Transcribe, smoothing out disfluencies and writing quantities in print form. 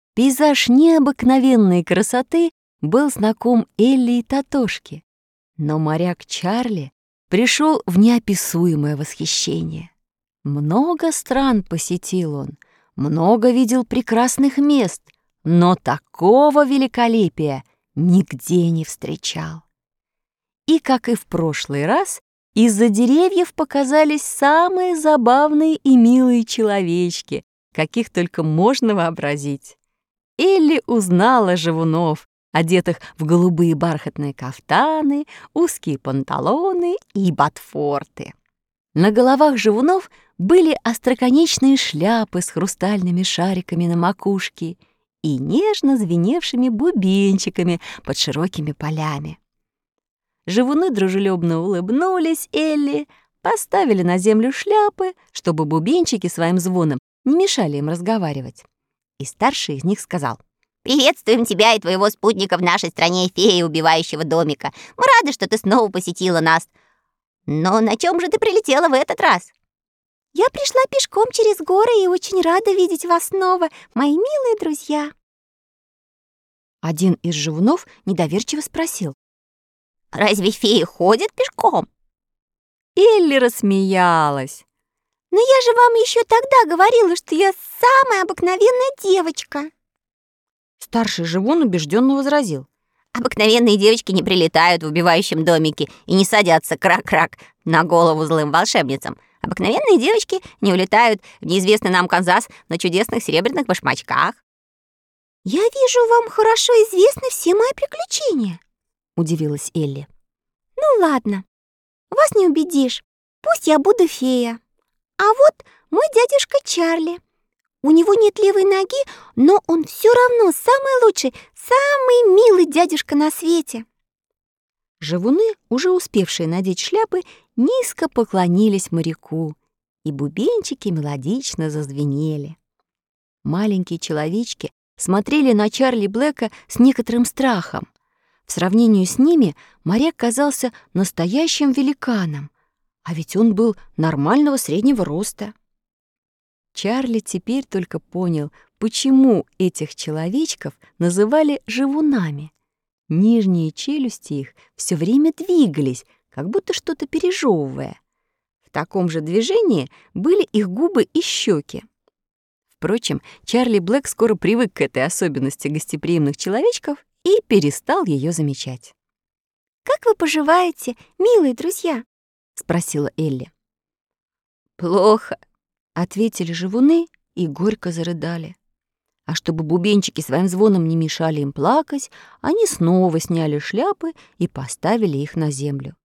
Пейзаж необыкновенной красоты был знаком Элли и Тотошке, но моряк Чарли пришел в неописуемое восхищение. Много стран посетил он, много видел прекрасных мест, но такого великолепия нигде не встречал. И, как и в прошлый раз, из-за деревьев показались самые забавные и милые человечки, каких только можно вообразить. Элли узнала живунов, одетых в голубые бархатные кафтаны, узкие панталоны и ботфорты. На головах живунов были остроконечные шляпы с хрустальными шариками на макушке и нежно звеневшими бубенчиками под широкими полями. Живуны дружелюбно улыбнулись Элли, поставили на землю шляпы, чтобы бубенчики своим звоном не мешали им разговаривать. И старший из них сказал: «Приветствуем тебя и твоего спутника в нашей стране, феи убивающего домика. Мы рады, что ты снова посетила нас. Но на чем же ты прилетела в этот раз?» «Я пришла пешком через горы и очень рада видеть вас снова, мои милые друзья». Один из живунов недоверчиво спросил: «Разве феи ходят пешком?» Элли рассмеялась. «Но я же вам еще тогда говорила, что я самая обыкновенная девочка». Старший живун убежденно возразил: «Обыкновенные девочки не прилетают в убивающем домике и не садятся крак-крак на голову злым волшебницам. Обыкновенные девочки не улетают в неизвестный нам Канзас на чудесных серебряных башмачках». «Я вижу, вам хорошо известны все мои приключения», — удивилась Элли. «Ну ладно, вас не убедишь. Пусть я буду фея. А вот мой дядюшка Чарли. У него нет левой ноги, но он все равно самый лучший, самый милый дядюшка на свете». Живуны, уже успевшие надеть шляпы, низко поклонились моряку, и бубенчики мелодично зазвенели. Маленькие человечки смотрели на Чарли Блэка с некоторым страхом. В сравнении с ними моряк казался настоящим великаном, а ведь он был нормального среднего роста. Чарли теперь только понял, почему этих человечков называли живунами. Нижние челюсти их все время двигались, как будто что-то пережевывая. В таком же движении были их губы и щеки. Впрочем, Чарли Блэк скоро привык к этой особенности гостеприимных человечков и перестал ее замечать. «Как вы поживаете, милые друзья?» — спросила Элли. «Плохо», — ответили живуны и горько зарыдали. А чтобы бубенчики своим звоном не мешали им плакать, они снова сняли шляпы и поставили их на землю.